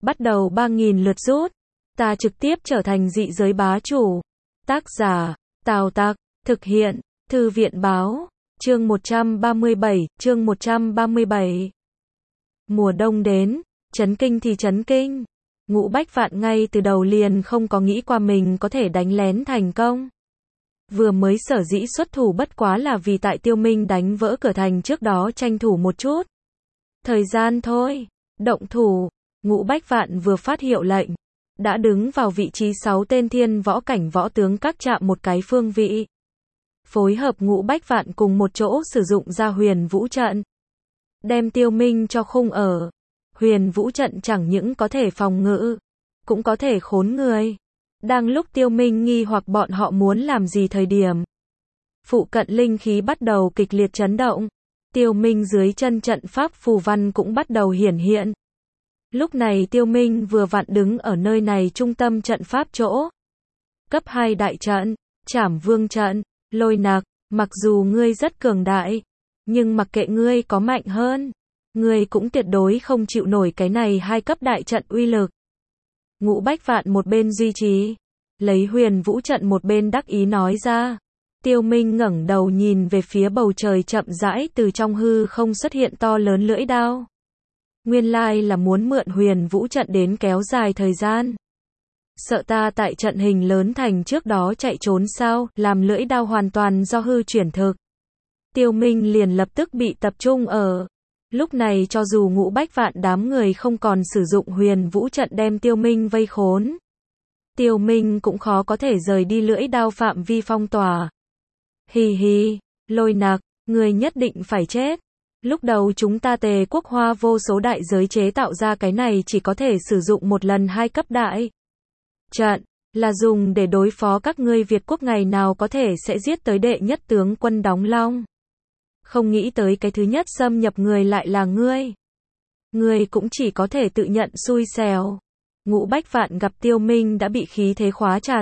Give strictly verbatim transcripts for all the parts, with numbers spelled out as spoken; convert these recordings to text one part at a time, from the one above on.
bắt đầu ba nghìn lượt rút. Ta trực tiếp trở thành dị giới bá chủ. Tác giả, Tào Tặc, thực hiện, Thư viện báo, chương một trăm ba mươi bảy, chương một trăm ba mươi bảy. Mùa đông đến, chấn kinh thì chấn kinh. Ngũ Bách Vạn ngay từ đầu liền không có nghĩ qua mình có thể đánh lén thành công. Vừa mới sở dĩ xuất thủ bất quá là vì tại Tiêu Minh đánh vỡ cửa thành trước đó tranh thủ một chút. Thời gian thôi, động thủ. Ngũ Bách Vạn vừa phát hiệu lệnh, đã đứng vào vị trí sáu tên thiên võ cảnh võ tướng các chạm một cái phương vị. Phối hợp Ngũ Bách Vạn cùng một chỗ sử dụng ra huyền vũ trận. Đem Tiêu Minh cho khung ở. Huyền vũ trận chẳng những có thể phòng ngự, cũng có thể khốn người. Đang lúc Tiêu Minh nghi hoặc bọn họ muốn làm gì thời điểm, phụ cận linh khí bắt đầu kịch liệt chấn động. Tiêu Minh dưới chân trận pháp phù văn cũng bắt đầu hiển hiện. Lúc này Tiêu Minh vừa vặn đứng ở nơi này trung tâm trận pháp chỗ. Cấp hai đại trận, Trảm Vương trận, Lôi Nặc, mặc dù ngươi rất cường đại, nhưng mặc kệ ngươi có mạnh hơn, ngươi cũng tuyệt đối không chịu nổi cái này hai cấp đại trận uy lực. Ngũ Bách Vạn một bên duy trì, lấy huyền vũ trận một bên đắc ý nói ra. Tiêu Minh ngẩng đầu nhìn về phía bầu trời, chậm rãi từ trong hư không xuất hiện to lớn lưỡi đao. Nguyên lai là muốn mượn huyền vũ trận đến kéo dài thời gian. Sợ ta tại trận hình lớn thành trước đó chạy trốn sao, làm lưỡi đao hoàn toàn do hư chuyển thực. Tiêu Minh liền lập tức bị tập trung ở. Lúc này cho dù Ngũ Bách Vạn đám người không còn sử dụng huyền vũ trận đem Tiêu Minh vây khốn, Tiêu Minh cũng khó có thể rời đi lưỡi đao phạm vi phong tỏa. Hì hì, Lôi Nặc, người nhất định phải chết. Lúc đầu chúng ta Tề Quốc hoa vô số đại giới chế tạo ra cái này chỉ có thể sử dụng một lần hai cấp đại trận, là dùng để đối phó các ngươi Việt Quốc ngày nào có thể sẽ giết tới đệ nhất tướng quân Đóng Long. Không nghĩ tới cái thứ nhất xâm nhập người lại là ngươi. Ngươi cũng chỉ có thể tự nhận xui xẻo. Ngũ Bách Vạn gặp Tiêu Minh đã bị khí thế khóa chặt,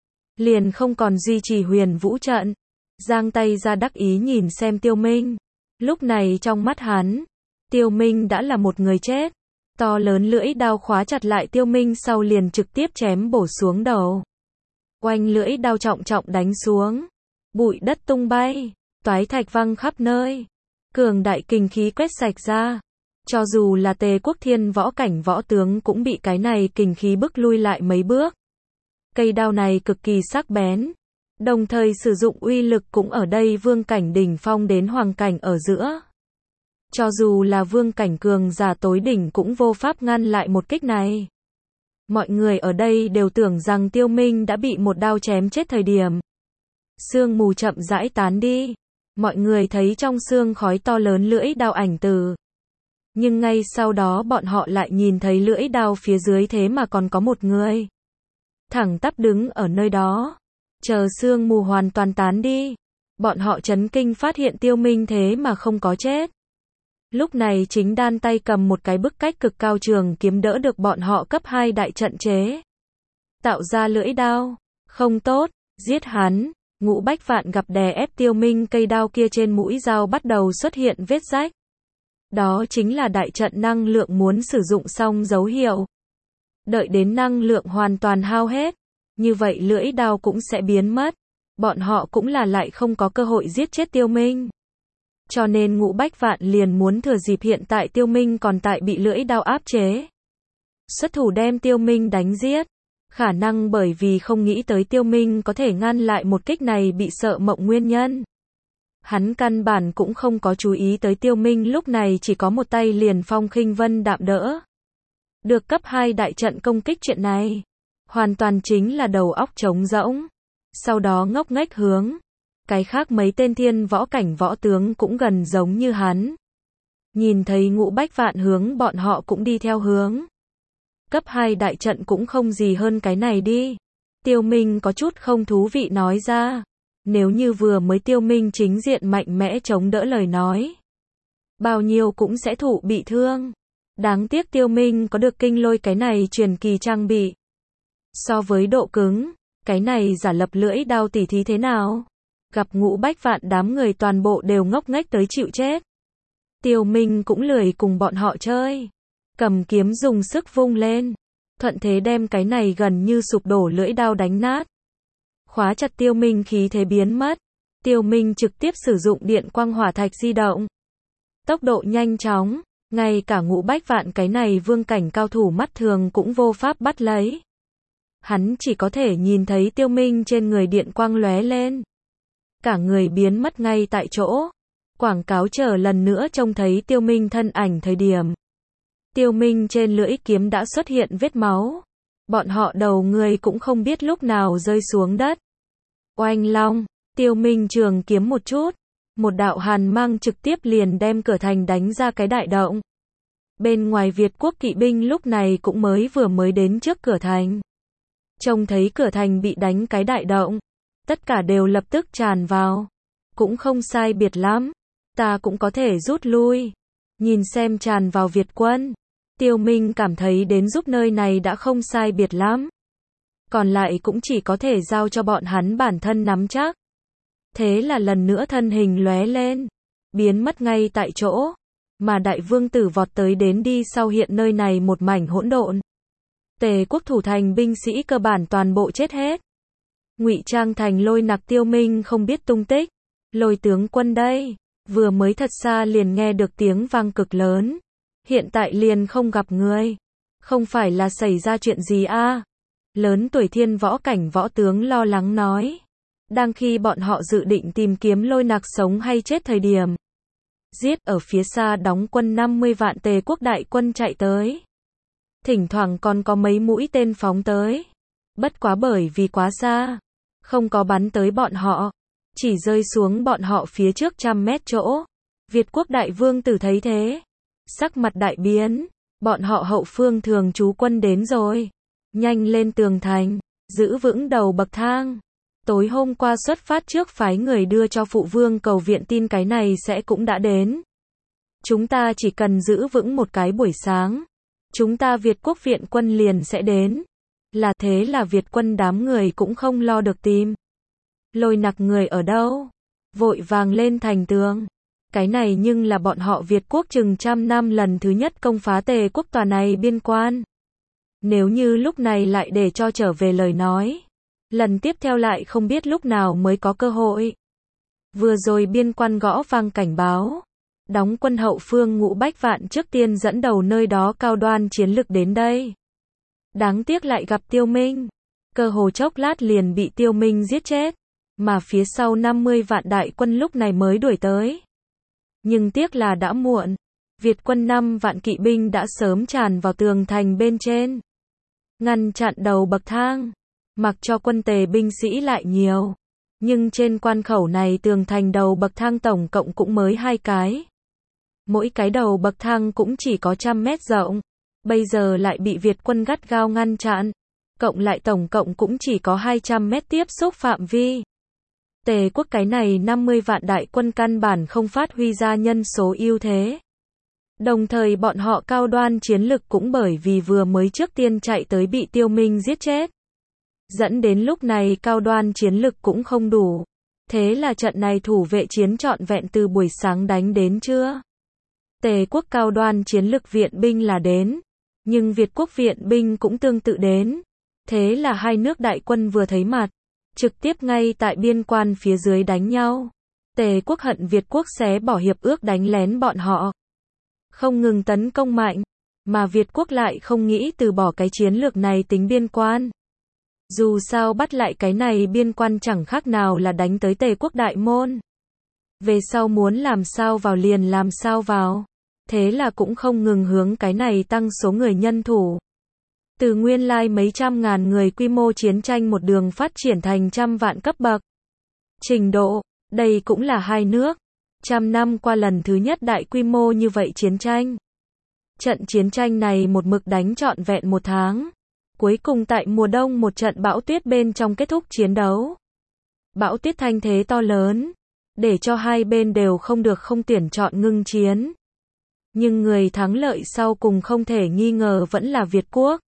liền không còn duy trì huyền vũ trận, giang tay ra đắc ý nhìn xem Tiêu Minh. Lúc này trong mắt hắn, Tiêu Minh đã là một người chết. To lớn lưỡi đao khóa chặt lại Tiêu Minh sau liền trực tiếp chém bổ xuống đầu. Oanh, lưỡi đao trọng trọng đánh xuống, bụi đất tung bay, toái thạch văng khắp nơi, cường đại kình khí quét sạch ra. Cho dù là Tề Quốc thiên võ cảnh võ tướng cũng bị cái này kình khí bức lui lại mấy bước. Cây đao này cực kỳ sắc bén, đồng thời sử dụng uy lực cũng ở đây vương cảnh đỉnh phong đến hoàng cảnh ở giữa. Cho dù là vương cảnh cường giả tối đỉnh cũng vô pháp ngăn lại một kích này. Mọi người ở đây đều tưởng rằng Tiêu Minh đã bị một đao chém chết thời điểm. Sương mù chậm rãi tán đi. Mọi người thấy trong sương khói to lớn lưỡi đao ảnh từ. Nhưng ngay sau đó bọn họ lại nhìn thấy lưỡi đao phía dưới thế mà còn có một người. Thẳng tắp đứng ở nơi đó. Chờ sương mù hoàn toàn tán đi. Bọn họ chấn kinh phát hiện Tiêu Minh thế mà không có chết. Lúc này chính đan tay cầm một cái bức cách cực cao trường kiếm đỡ được bọn họ cấp hai đại trận chế. Tạo ra lưỡi đao. Không tốt, giết hắn. Ngũ Bách Vạn gặp đè ép Tiêu Minh, cây đao kia trên mũi dao bắt đầu xuất hiện vết rách. Đó chính là đại trận năng lượng muốn sử dụng xong dấu hiệu. Đợi đến năng lượng hoàn toàn hao hết, như vậy lưỡi đao cũng sẽ biến mất. Bọn họ cũng là lại không có cơ hội giết chết Tiêu Minh. Cho nên Ngũ Bách Vạn liền muốn thừa dịp hiện tại Tiêu Minh còn tại bị lưỡi đao áp chế, xuất thủ đem Tiêu Minh đánh giết. Khả năng bởi vì không nghĩ tới Tiêu Minh có thể ngăn lại một kích này bị sợ mộng nguyên nhân. Hắn căn bản cũng không có chú ý tới Tiêu Minh lúc này chỉ có một tay liền phong khinh vân đạm đỡ. Được cấp hai đại trận công kích, chuyện này hoàn toàn chính là đầu óc trống rỗng. Sau đó ngốc nghếch hướng. Cái khác mấy tên thiên võ cảnh võ tướng cũng gần giống như hắn. Nhìn thấy Ngũ Bách Vạn hướng bọn họ cũng đi theo hướng. Cấp hai đại trận cũng không gì hơn cái này đi. Tiêu Minh có chút không thú vị nói ra. Nếu như vừa mới Tiêu Minh chính diện mạnh mẽ chống đỡ lời nói, bao nhiêu cũng sẽ thụ bị thương. Đáng tiếc Tiêu Minh có được kinh lôi cái này truyền kỳ trang bị. So với độ cứng, cái này giả lập lưỡi đao tỉ thí thế nào? Gặp Ngũ Bách Vạn đám người toàn bộ đều ngốc nghếch tới chịu chết. Tiêu Minh cũng lười cùng bọn họ chơi. cầm kiếm dùng sức vung lên, thuận thế đem cái này gần như sụp đổ lưỡi đao đánh nát. Khóa chặt Tiêu Minh khí thế biến mất. Tiêu Minh trực tiếp sử dụng điện quang hỏa thạch di động. Tốc độ nhanh chóng, ngay cả Ngũ Bách Vạn cái này vương cảnh cao thủ mắt thường cũng vô pháp bắt lấy. Hắn chỉ có thể nhìn thấy Tiêu Minh trên người điện quang lóe lên. Cả người biến mất ngay tại chỗ. Quảng cáo chờ lần nữa trông thấy Tiêu Minh thân ảnh thời điểm. Tiêu Minh trên lưỡi kiếm đã xuất hiện vết máu. Bọn họ đầu người cũng không biết lúc nào rơi xuống đất. Oanh long, Tiêu Minh trường kiếm một chút. Một đạo hàn mang trực tiếp liền đem cửa thành đánh ra cái đại động. Bên ngoài Việt quốc kỵ binh lúc này cũng mới vừa mới đến trước cửa thành. Trông thấy cửa thành bị đánh cái đại động. Tất cả đều lập tức tràn vào. Cũng không sai biệt lắm. Ta cũng có thể rút lui. Nhìn xem tràn vào Việt quân. Tiêu Minh cảm thấy đến giúp nơi này đã không sai biệt lắm. Còn lại cũng chỉ có thể giao cho bọn hắn bản thân nắm chắc. Thế là lần nữa thân hình lóe lên. Biến mất ngay tại chỗ. Mà đại vương tử vọt tới đến đi sau hiện nơi này một mảnh hỗn độn. Tề quốc thủ thành binh sĩ cơ bản toàn bộ chết hết. Ngụy trang thành Lôi Nặc Tiêu Minh không biết tung tích. Lôi tướng quân đây. Vừa mới thật xa liền nghe được tiếng vang cực lớn. Hiện tại liền không gặp người. Không phải là xảy ra chuyện gì a? À? Lớn tuổi thiên võ cảnh võ tướng lo lắng nói. Đang khi bọn họ dự định tìm kiếm Lôi Nặc sống hay chết thời điểm. Giết ở phía xa đóng quân năm mươi vạn Tề quốc đại quân chạy tới. Thỉnh thoảng còn có mấy mũi tên phóng tới. Bất quá bởi vì quá xa. Không có bắn tới bọn họ. Chỉ rơi xuống bọn họ phía trước trăm mét chỗ. Việt quốc đại vương tử thấy thế. Sắc mặt đại biến. Bọn họ hậu phương thường trú quân đến rồi. Nhanh lên tường thành. Giữ vững đầu bậc thang. Tối hôm qua xuất phát trước phái người đưa cho phụ vương cầu viện tin cái này sẽ cũng đã đến. Chúng ta chỉ cần giữ vững một cái buổi sáng. Chúng ta Việt quốc viện quân liền sẽ đến. Là thế là Việt quân đám người cũng không lo được tìm. Lôi Nặc người ở đâu? Vội vàng lên thành tường. Cái này nhưng là bọn họ Việt quốc chừng trăm năm lần thứ nhất công phá Tề quốc tòa này biên quan. Nếu như lúc này lại để cho trở về lời nói. Lần tiếp theo lại không biết lúc nào mới có cơ hội. Vừa rồi biên quan gõ vang cảnh báo. Đóng quân hậu phương Ngũ Bách Vạn trước tiên dẫn đầu nơi đó cao đoan chiến lực đến đây. Đáng tiếc lại gặp Tiêu Minh. Cơ hồ chốc lát liền bị Tiêu Minh giết chết. Mà phía sau năm mươi vạn đại quân lúc này mới đuổi tới. Nhưng tiếc là đã muộn. Việt quân năm vạn kỵ binh đã sớm tràn vào tường thành bên trên. Ngăn chặn đầu bậc thang. Mặc cho quân Tề binh sĩ lại nhiều. Nhưng trên quan khẩu này tường thành đầu bậc thang tổng cộng cũng mới hai cái. Mỗi cái đầu bậc thang cũng chỉ có trăm mét rộng. Bây giờ lại bị Việt quân gắt gao ngăn chặn. Cộng lại tổng cộng cũng chỉ có hai trăm mét tiếp xúc phạm vi. Tề quốc cái này năm mươi vạn đại quân căn bản không phát huy ra nhân số ưu thế. Đồng thời bọn họ cao đoan chiến lực cũng bởi vì vừa mới trước tiên chạy tới bị Tiêu Minh giết chết. Dẫn đến lúc này cao đoan chiến lực cũng không đủ. Thế là trận này thủ vệ chiến trọn vẹn từ buổi sáng đánh đến trưa. Tề quốc cao đoan chiến lực viện binh là đến. Nhưng Việt quốc viện binh cũng tương tự đến. Thế là hai nước đại quân vừa thấy mặt. Trực tiếp ngay tại biên quan phía dưới đánh nhau. Tề quốc hận Việt quốc xé bỏ hiệp ước đánh lén bọn họ. Không ngừng tấn công mạnh. Mà Việt quốc lại không nghĩ từ bỏ cái chiến lược này tính biên quan. Dù sao bắt lại cái này biên quan chẳng khác nào là đánh tới Tề quốc đại môn. Về sau muốn làm sao vào liền làm sao vào. Thế là cũng không ngừng hướng cái này tăng số người nhân thủ. Từ nguyên lai mấy trăm ngàn người quy mô chiến tranh một đường phát triển thành trăm vạn cấp bậc. Trình độ, đây cũng là hai nước. Trăm năm qua lần thứ nhất đại quy mô như vậy chiến tranh. Trận chiến tranh này một mực đánh trọn vẹn một tháng. Cuối cùng tại mùa đông một trận bão tuyết bên trong kết thúc chiến đấu. Bão tuyết thanh thế to lớn. Để cho hai bên đều không được không tuyển chọn ngưng chiến. Nhưng người thắng lợi sau cùng không thể nghi ngờ vẫn là Việt quốc.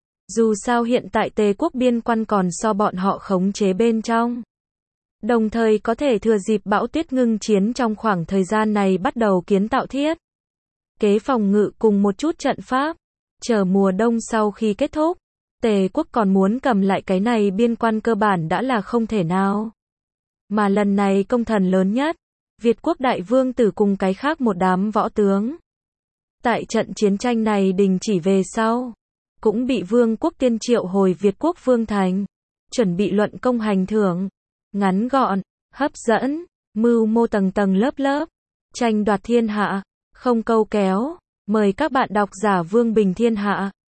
Dù sao hiện tại Tề quốc biên quan còn so bọn họ khống chế bên trong. Đồng thời có thể thừa dịp bão tuyết ngưng chiến trong khoảng thời gian này bắt đầu kiến tạo thiết. Kế phòng ngự cùng một chút trận pháp. Chờ mùa đông sau khi kết thúc, Tề quốc còn muốn cầm lại cái này biên quan cơ bản đã là không thể nào. Mà lần này công thần lớn nhất, Việt quốc đại vương tử cùng cái khác một đám võ tướng. Tại trận chiến tranh này đình chỉ về sau, cũng bị vương quốc tiên triệu hồi Việt quốc vương thành, chuẩn bị luận công hành thưởng, ngắn gọn, hấp dẫn, mưu mô tầng tầng lớp lớp, tranh đoạt thiên hạ, không câu kéo, mời các bạn đọc giả Vương Bình Thiên Hạ.